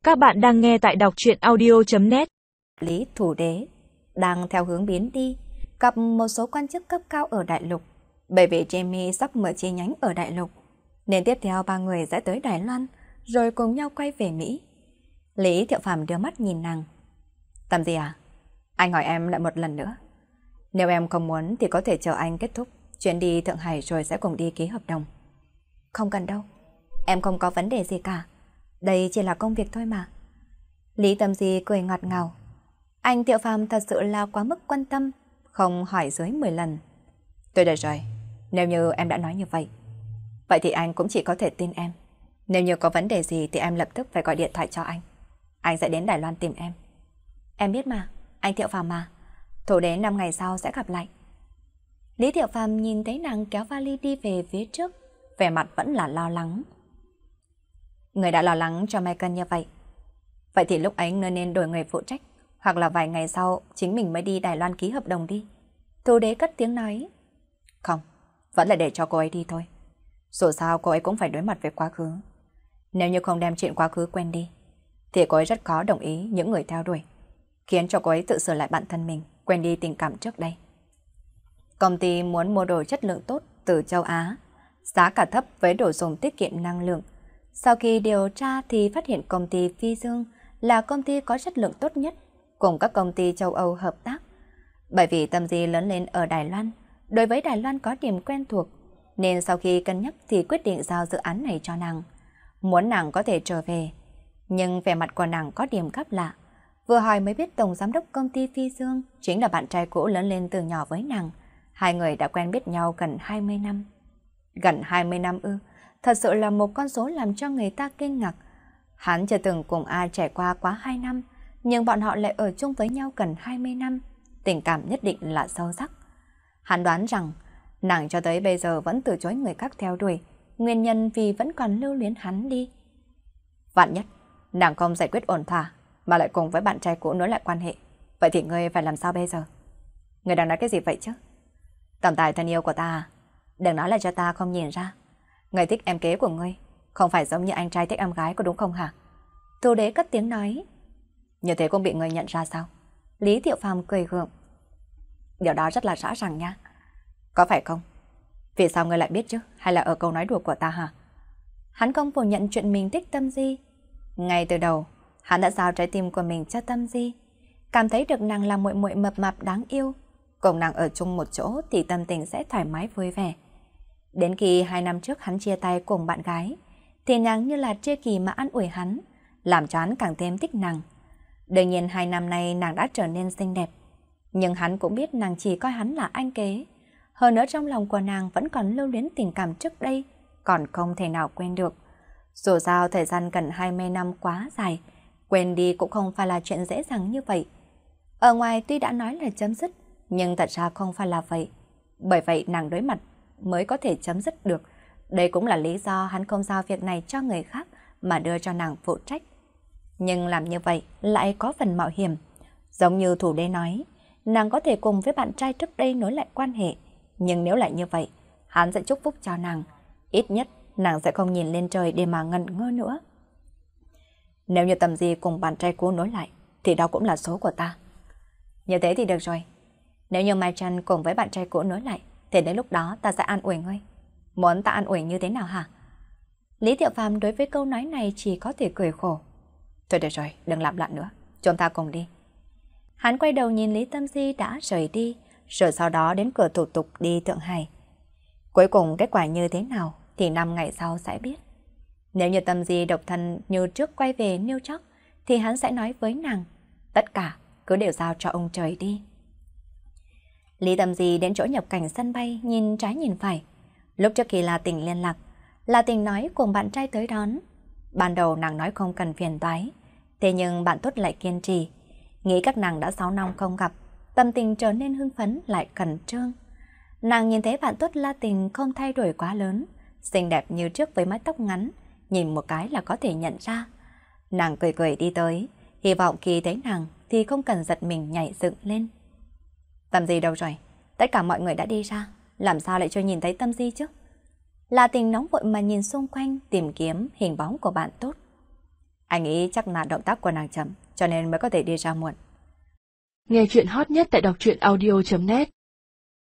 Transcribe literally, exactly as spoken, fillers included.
Các bạn đang nghe tại đọc truyện audio chấm net. Lý Thủ Đế đang theo hướng biến đi, gặp một số quan chức cấp cao ở Đại Lục. Bởi vì Jamie sắp mở chi nhánh ở Đại Lục, nên tiếp theo ba người sẽ tới Đài Loan, rồi cùng nhau quay về Mỹ. Lý Thiệu Phàm đưa mắt nhìn nàng. Tầm gì à? Anh hỏi em lại một lần nữa. Nếu em không muốn thì có thể chờ anh kết thúc chuyến đi Thượng Hải rồi sẽ cùng đi ký hợp đồng. Không cần đâu, em không có vấn đề gì cả. Đây chỉ là công việc thôi mà. Lý Tâm Di cười ngọt ngào. Anh Thiệu Phàm thật sự là quá mức quan tâm, không hỏi dưới mười lần. Tôi được rồi, nếu như em đã nói như vậy, vậy thì anh cũng chỉ có thể tin em. Nếu như có vấn đề gì thì em lập tức phải gọi điện thoại cho anh. Anh sẽ đến Đài Loan tìm em. Em biết mà, anh Thiệu Phàm mà. Thủ Đế năm ngày sau sẽ gặp lại. Lý Thiệu Phàm nhìn thấy nàng kéo vali đi về phía trước, vẻ mặt vẫn là lo lắng. Người đã lo lắng cho Michael như vậy, vậy thì lúc ấy ngươi nên đổi người phụ trách, hoặc là vài ngày sau chính mình mới đi Đài Loan ký hợp đồng đi. Thủ Đế cất tiếng nói. Không, vẫn là để cho cô ấy đi thôi. Dù sao cô ấy cũng phải đối mặt với quá khứ. Nếu như không đem chuyện quá khứ quên đi, thì cô ấy rất khó đồng ý những người theo đuổi, khiến cho cô ấy tự sửa lại bản thân mình, quên đi tình cảm trước đây. Công ty muốn mua đồ chất lượng tốt từ châu Á, giá cả thấp với đồ dùng tiết kiệm năng lượng. Sau khi điều tra thì phát hiện công ty Phi Dương là công ty có chất lượng tốt nhất, cùng các công ty châu Âu hợp tác. Bởi vì Tâm Di lớn lên ở Đài Loan, đối với Đài Loan có điểm quen thuộc, nên sau khi cân nhắc thì quyết định giao dự án này cho nàng. Muốn nàng có thể trở về, nhưng vẻ mặt của nàng có điểm gấp lạ. Vừa hỏi mới biết tổng giám đốc công ty Phi Dương chính là bạn trai cũ lớn lên từ nhỏ với nàng. Hai người đã quen biết nhau gần hai mươi năm. Gần hai mươi năm ư? Thật sự là một con số làm cho người ta kinh ngạc. Hắn chưa từng cùng ai trải qua quá hai năm, nhưng bọn họ lại ở chung với nhau gần hai mươi năm. Tình cảm nhất định là sâu sắc. Hắn đoán rằng nàng cho tới bây giờ vẫn từ chối người khác theo đuổi, nguyên nhân vì vẫn còn lưu luyến hắn đi. Vạn nhất, nàng không giải quyết ổn thỏa, mà lại cùng với bạn trai cũ nối lại quan hệ, vậy thì ngươi phải làm sao bây giờ? Ngươi đang nói cái gì vậy chứ? Tổng tài thân yêu của ta à? Đừng nói là cho ta không nhìn ra. Người thích em kế của ngươi không phải giống như anh trai thích em gái, có đúng không hả? Thủ Đế cất tiếng nói. Như thế cũng bị ngươi nhận ra sao? Lý Thiệu Phàm cười gượng. Điều đó rất là rõ ràng nha. Có phải không? Vì sao ngươi lại biết chứ? Hay là ở câu nói đùa của ta hả? Hắn không phủ nhận chuyện mình thích Tâm Di. Ngay từ đầu, hắn đã giao trái tim của mình cho Tâm Di. Cảm thấy được nàng là muội muội mập mạp đáng yêu, cùng nàng ở chung một chỗ thì tâm tình sẽ thoải mái vui vẻ. Đến khi hai năm trước hắn chia tay cùng bạn gái, thì nàng như là tri kỷ mà an ủi hắn, làm cho hắn càng thêm thích nàng. Đương nhiên hai năm nay nàng đã trở nên xinh đẹp, nhưng hắn cũng biết nàng chỉ coi hắn là anh kế. Hơn nữa trong lòng của nàng vẫn còn lưu luyến tình cảm trước đây, còn không thể nào quên được. Dù sao thời gian gần hai mươi năm quá dài, quên đi cũng không phải là chuyện dễ dàng như vậy. Ở ngoài tuy đã nói là chấm dứt, nhưng thật ra không phải là vậy. Bởi vậy nàng đối mặt mới có thể chấm dứt được. Đây cũng là lý do hắn không giao việc này cho người khác mà đưa cho nàng phụ trách. Nhưng làm như vậy lại có phần mạo hiểm. Giống như Thủ Đế nói, nàng có thể cùng với bạn trai trước đây nối lại quan hệ. Nhưng nếu lại như vậy, hắn sẽ chúc phúc cho nàng. Ít nhất nàng sẽ không nhìn lên trời để mà ngẩn ngơ nữa. Nếu như Tâm Di cùng bạn trai cũ nối lại, thì đó cũng là số của ta. Như thế thì được rồi. Nếu như Mai Trân cùng với bạn trai cũ nối lại, thì đến lúc đó ta sẽ an ủi ngươi. Muốn ta an ủi như thế nào hả? Lý Thiệu Phàm đối với câu nói này chỉ có thể cười khổ. Thôi được rồi, đừng lặp lại nữa, chúng ta cùng đi. Hắn quay đầu nhìn Lý Tâm Di đã rời đi, rồi sau đó đến cửa thủ tục đi Thượng Hải. Cuối cùng kết quả như thế nào thì năm ngày sau sẽ biết. Nếu như Tâm Di độc thân như trước quay về New York, thì hắn sẽ nói với nàng, tất cả cứ đều giao cho ông trời đi. Lý Tâm Di đến chỗ nhập cảnh sân bay, nhìn trái nhìn phải. Lúc trước khi La Tình liên lạc, La Tình nói cùng bạn trai tới đón. Ban đầu nàng nói không cần phiền toái, thế nhưng bạn tốt lại kiên trì. Nghĩ các nàng đã sáu năm không gặp, tâm tình trở nên hưng phấn lại khẩn trương. Nàng nhìn thấy bạn tốt La Tình không thay đổi quá lớn, xinh đẹp như trước với mái tóc ngắn, nhìn một cái là có thể nhận ra. Nàng cười cười đi tới, hy vọng khi thấy nàng thì không cần giật mình nhảy dựng lên. Tâm Di đâu rồi? Tất cả mọi người đã đi ra, làm sao lại chưa nhìn thấy Tâm Di chứ? La Tình nóng vội mà nhìn xung quanh tìm kiếm hình bóng của bạn tốt. Anh nghĩ chắc là động tác của nàng chậm, cho nên mới có thể đi ra muộn. Nghe chuyện hot nhất tại đọc truyện audio chấm net